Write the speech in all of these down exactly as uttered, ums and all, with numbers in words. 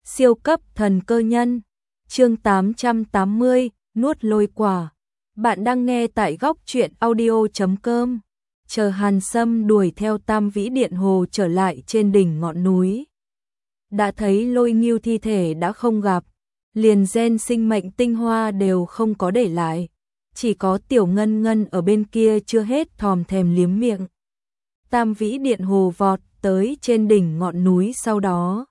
Siêu cấp thần cơ nhân, chương tám trăm tám mươi, nuốt lôi quả. Bạn đang nghe tại góc truyện audio chấm com. Chờ Hàn Sâm đuổi theo Tam Vĩ Điện Hồ trở lại trên đỉnh ngọn núi. Đã thấy Lôi Ngưu thi thể đã không gặp, liền gen sinh mệnh tinh hoa đều không có để lại. Chỉ có Tiểu Ngân Ngân ở bên kia chưa hết thòm thèm liếm miệng. Tam Vĩ Điện Hồ vọt tới trên đỉnh ngọn núi sau đó.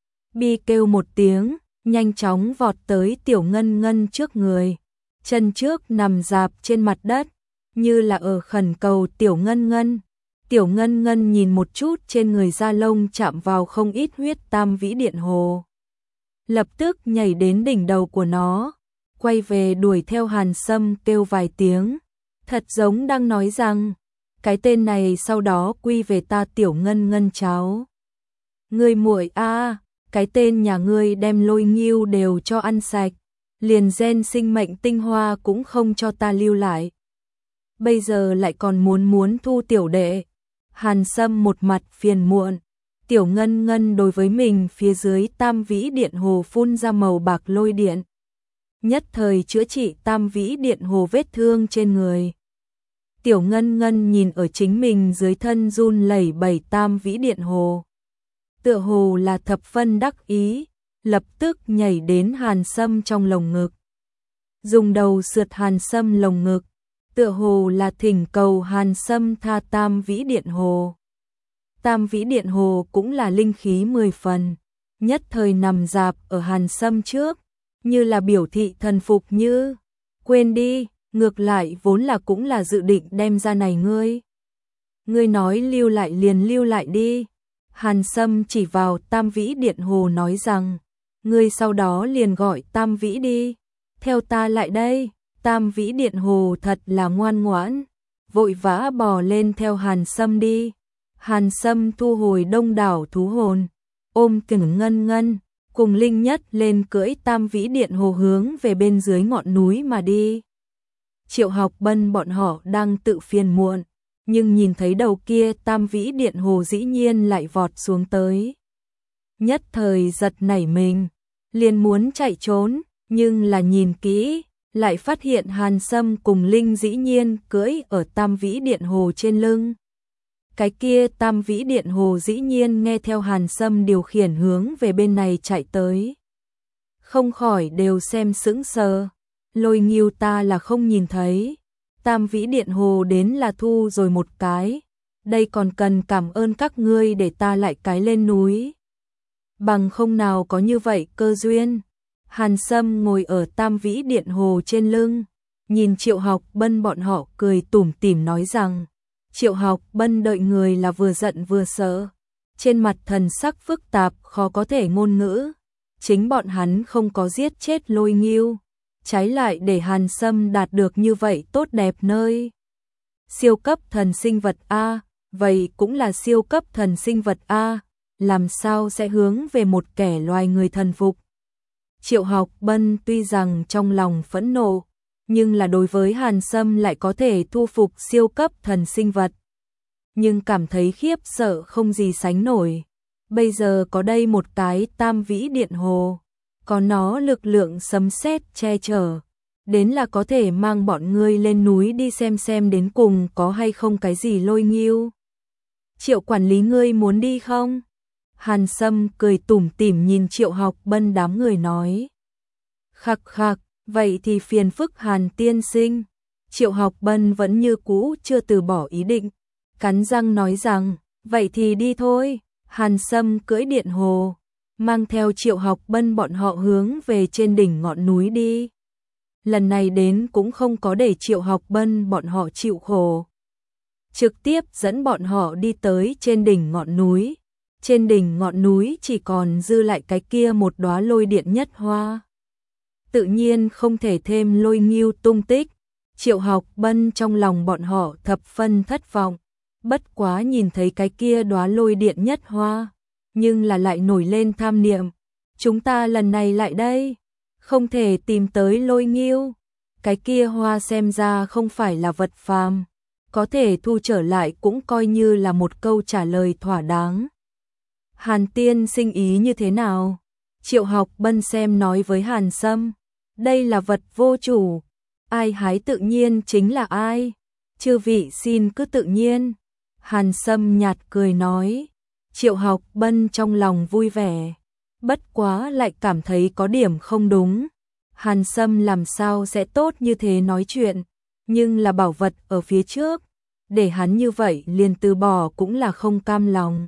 Bi kêu một tiếng, nhanh chóng vọt tới Tiểu Ngân Ngân trước người. Chân trước nằm dạp trên mặt đất, như là ở khẩn cầu Tiểu Ngân Ngân. Tiểu Ngân Ngân nhìn một chút trên người da lông chạm vào không ít huyết Tam Vĩ Điện Hồ. Lập tức nhảy đến đỉnh đầu của nó, quay về đuổi theo Hàn Sâm kêu vài tiếng. Thật giống đang nói rằng, cái tên này sau đó quy về ta Tiểu Ngân Ngân cháu. Ngươi muội a, cái tên nhà ngươi đem Lôi Ngưu đều cho ăn sạch, liền gen sinh mệnh tinh hoa cũng không cho ta lưu lại. Bây giờ lại còn muốn muốn thu tiểu đệ. Hàn Sâm một mặt phiền muộn. Tiểu Ngân Ngân đối với mình phía dưới Tam Vĩ Điện Hồ phun ra màu bạc lôi điện. Nhất thời chữa trị Tam Vĩ Điện Hồ vết thương trên người. Tiểu Ngân Ngân nhìn ở chính mình dưới thân run lẩy bẩy Tam Vĩ Điện Hồ. Tựa hồ là thập phân đắc ý, lập tức nhảy đến Hàn Sâm trong lồng ngực. Dùng đầu sượt Hàn Sâm lồng ngực, tựa hồ là thỉnh cầu Hàn Sâm tha Tam Vĩ Điện Hồ. Tam Vĩ Điện Hồ cũng là linh khí mười phần, nhất thời nằm dạp ở Hàn Sâm trước, như là biểu thị thần phục như, quên đi, ngược lại vốn là cũng là dự định đem ra này ngươi. Ngươi nói lưu lại liền lưu lại đi. Hàn Sâm chỉ vào Tam Vĩ Điện Hồ nói rằng, ngươi sau đó liền gọi Tam Vĩ đi, theo ta lại đây. Tam Vĩ Điện Hồ thật là ngoan ngoãn, vội vã bò lên theo Hàn Sâm đi. Hàn Sâm thu hồi đông đảo thú hồn, ôm Tiểu Ngân Ngân, cùng Linh Nhất lên cưỡi Tam Vĩ Điện Hồ hướng về bên dưới ngọn núi mà đi. Triệu Học Bân bọn họ đang tự phiền muộn, nhưng nhìn thấy đầu kia Tam Vĩ Điện Hồ dĩ nhiên lại vọt xuống tới. Nhất thời giật nảy mình, liền muốn chạy trốn, nhưng là nhìn kỹ, lại phát hiện Hàn Sâm cùng Linh dĩ nhiên cưỡi ở Tam Vĩ Điện Hồ trên lưng. Cái kia Tam Vĩ Điện Hồ dĩ nhiên nghe theo Hàn Sâm điều khiển hướng về bên này chạy tới. Không khỏi đều xem sững sờ, Lôi Ngưu ta là không nhìn thấy. Tam Vĩ Điện Hồ đến là thu rồi một cái, đây còn cần cảm ơn các ngươi để ta lại cái lên núi. Bằng không nào có như vậy cơ duyên. Hàn Sâm ngồi ở Tam Vĩ Điện Hồ trên lưng, nhìn Triệu Học Bân bọn họ cười tủm tỉm nói rằng, Triệu Học Bân đợi người là vừa giận vừa sợ, trên mặt thần sắc phức tạp khó có thể ngôn ngữ. Chính bọn hắn không có giết chết Lôi Ngưu, trái lại để Hàn Sâm đạt được như vậy tốt đẹp nơi. Siêu cấp thần sinh vật A, vậy cũng là siêu cấp thần sinh vật A, làm sao sẽ hướng về một kẻ loài người thần phục. Triệu Học Bân tuy rằng trong lòng phẫn nộ, nhưng là đối với Hàn Sâm lại có thể thu phục siêu cấp thần sinh vật. Nhưng cảm thấy khiếp sợ không gì sánh nổi. Bây giờ có đây một cái Tam Vĩ Điện Hồ, có nó lực lượng sấm sét che chở, đến là có thể mang bọn ngươi lên núi đi xem xem đến cùng có hay không cái gì Lôi Ngưu. Triệu quản lý ngươi muốn đi không? Hàn Sâm cười tủm tỉm nhìn Triệu Học Bân đám người nói. Khắc khắc, vậy thì phiền phức Hàn tiên sinh. Triệu Học Bân vẫn như cũ chưa từ bỏ ý định, cắn răng nói rằng, vậy thì đi thôi. Hàn Sâm cưỡi Điện Hồ, mang theo Triệu Học Bân bọn họ hướng về trên đỉnh ngọn núi đi. Lần này đến cũng không có để Triệu Học Bân bọn họ chịu khổ, trực tiếp dẫn bọn họ đi tới trên đỉnh ngọn núi. Trên đỉnh ngọn núi chỉ còn dư lại cái kia một đóa lôi điện nhất hoa. Tự nhiên không thể thêm Lôi Ngưu tung tích. Triệu Học Bân trong lòng bọn họ thập phân thất vọng. Bất quá nhìn thấy cái kia đóa lôi điện nhất hoa, nhưng là lại nổi lên tham niệm. Chúng ta lần này lại đây, không thể tìm tới Lôi Ngưu. Cái kia hoa xem ra không phải là vật phàm, có thể thu trở lại cũng coi như là một câu trả lời thỏa đáng. Hàn tiên sinh ý như thế nào? Triệu Học Bân xem nói với Hàn Sâm, đây là vật vô chủ, ai hái tự nhiên chính là ai, chư vị xin cứ tự nhiên. Hàn Sâm nhạt cười nói, Triệu Học Bân trong lòng vui vẻ, bất quá lại cảm thấy có điểm không đúng. Hàn Sâm làm sao sẽ tốt như thế nói chuyện, nhưng là bảo vật ở phía trước, để hắn như vậy liền từ bỏ cũng là không cam lòng.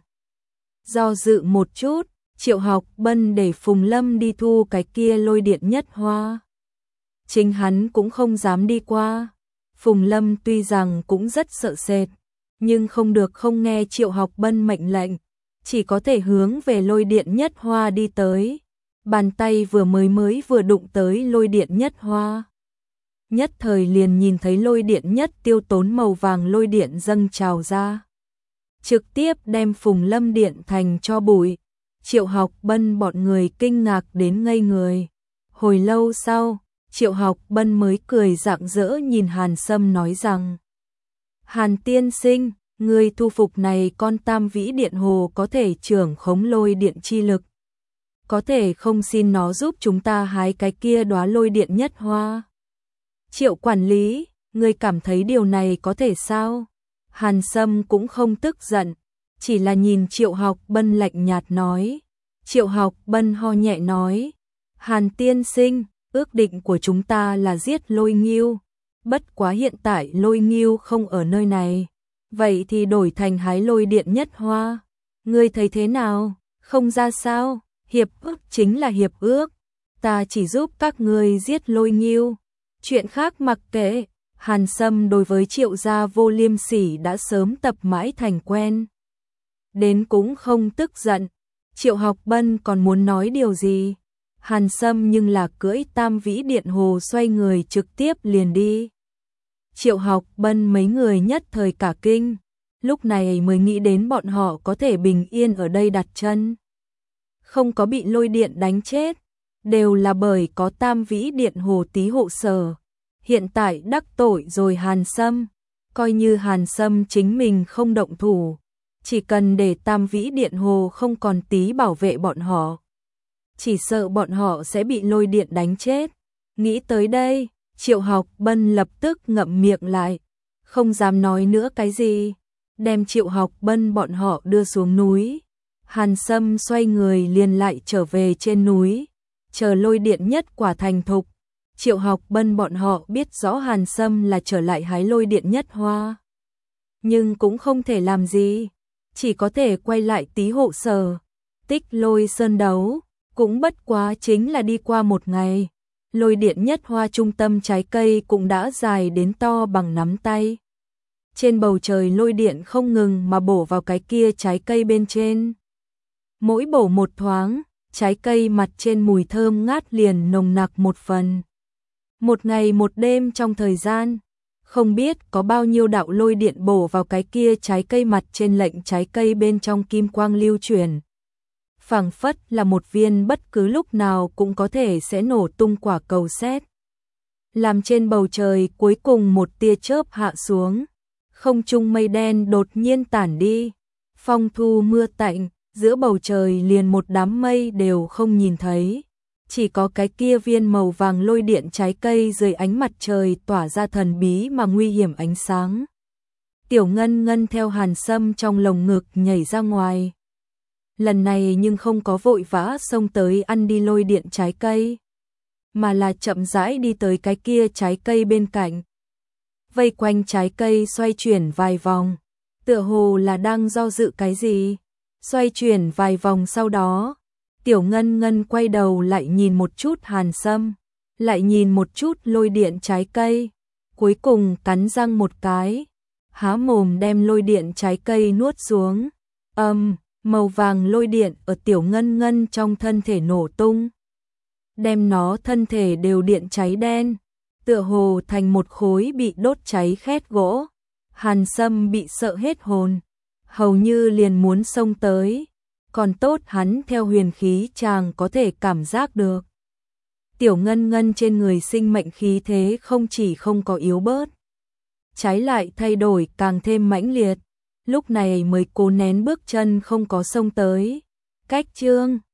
Do dự một chút, Triệu Học Bân để Phùng Lâm đi thu cái kia lôi điện nhất hoa. Chính hắn cũng không dám đi qua. Phùng Lâm tuy rằng cũng rất sợ sệt, nhưng không được không nghe Triệu Học Bân mệnh lệnh, chỉ có thể hướng về lôi điện nhất hoa đi tới. Bàn tay vừa mới mới vừa đụng tới lôi điện nhất hoa. Nhất thời liền nhìn thấy lôi điện nhất tiêu tốn màu vàng lôi điện dâng trào ra, trực tiếp đem Phùng Lâm điện thành cho bụi. Triệu Học Bân bọn người kinh ngạc đến ngây người. Hồi lâu sau, Triệu Học Bân mới cười rạng rỡ nhìn Hàn Sâm nói rằng, Hàn tiên sinh, người thu phục này con tam vĩ điện hồ có thể trưởng khống lôi điện chi lực, có thể không xin nó giúp chúng ta hái cái kia đóa lôi điện nhất hoa? Triệu quản lý, người cảm thấy điều này có thể sao? Hàn Sâm cũng không tức giận, chỉ là nhìn Triệu Học Bân lạnh nhạt nói. Triệu Học Bân ho nhẹ nói, Hàn tiên sinh, ước định của chúng ta là giết lôi nghiêu, bất quá hiện tại lôi nghiêu không ở nơi này, vậy thì đổi thành hái lôi điện nhất hoa. Ngươi thấy thế nào? Không ra sao? Hiệp ước chính là hiệp ước, ta chỉ giúp các ngươi giết lôi nghiêu, chuyện khác mặc kệ. Hàn Sâm đối với Triệu gia vô liêm sỉ đã sớm tập mãi thành quen, đến cũng không tức giận. Triệu Học Bân còn muốn nói điều gì, Hàn Sâm nhưng là cưỡi tam vĩ điện hồ xoay người trực tiếp liền đi. Triệu Học Bân mấy người nhất thời cả kinh, lúc này mới nghĩ đến bọn họ có thể bình yên ở đây đặt chân, không có bị lôi điện đánh chết, đều là bởi có tam vĩ điện hồ tí hộ sở. Hiện tại đắc tội rồi Hàn Sâm, coi như Hàn Sâm chính mình không động thủ, chỉ cần để tam vĩ điện hồ không còn tí bảo vệ bọn họ, chỉ sợ bọn họ sẽ bị lôi điện đánh chết. Nghĩ tới đây, Triệu Học Bân lập tức ngậm miệng lại, không dám nói nữa cái gì, đem Triệu Học Bân bọn họ đưa xuống núi. Hàn Sâm xoay người liền lại trở về trên núi, chờ lôi điện nhất quả thành thục. Triệu Học Bân bọn họ biết rõ Hàn Sâm là trở lại hái lôi điện nhất hoa, nhưng cũng không thể làm gì, chỉ có thể quay lại tí hộ sở. Tích Lôi Sơn đấu, cũng bất quá chính là đi qua một ngày, lôi điện nhất hoa trung tâm trái cây cũng đã dài đến to bằng nắm tay. Trên bầu trời lôi điện không ngừng mà bổ vào cái kia trái cây bên trên. Mỗi bổ một thoáng, trái cây mặt trên mùi thơm ngát liền nồng nặc một phần. Một ngày một đêm trong thời gian, không biết có bao nhiêu đạo lôi điện bổ vào cái kia trái cây mặt trên, lệnh trái cây bên trong kim quang lưu chuyển, phảng phất là một viên bất cứ lúc nào cũng có thể sẽ nổ tung quả cầu sét. Làm trên bầu trời cuối cùng một tia chớp hạ xuống, không trung mây đen đột nhiên tản đi, phong thu mưa tạnh, giữa bầu trời liền một đám mây đều không nhìn thấy. Chỉ có cái kia viên màu vàng lôi điện trái cây dưới ánh mặt trời tỏa ra thần bí mà nguy hiểm ánh sáng. Tiểu Ngân Ngân theo Hàn Sâm trong lồng ngực nhảy ra ngoài. Lần này nhưng không có vội vã xông tới ăn đi lôi điện trái cây, mà là chậm rãi đi tới cái kia trái cây bên cạnh. Vây quanh trái cây xoay chuyển vài vòng, tựa hồ là đang do dự cái gì. Xoay chuyển vài vòng sau đó, Tiểu Ngân Ngân quay đầu lại nhìn một chút Hàn Sâm, lại nhìn một chút lôi điện trái cây, cuối cùng cắn răng một cái, há mồm đem lôi điện trái cây nuốt xuống. Âm, um, màu vàng lôi điện ở Tiểu Ngân Ngân trong thân thể nổ tung, đem nó thân thể đều điện cháy đen, tựa hồ thành một khối bị đốt cháy khét gỗ. Hàn Sâm bị sợ hết hồn, hầu như liền muốn xông tới. Còn tốt hắn theo huyền khí chàng có thể cảm giác được. Tiểu Ngân Ngân trên người sinh mệnh khí thế không chỉ không có yếu bớt, trái lại thay đổi càng thêm mãnh liệt. Lúc này mới cố nén bước chân không có xông tới. Cách chương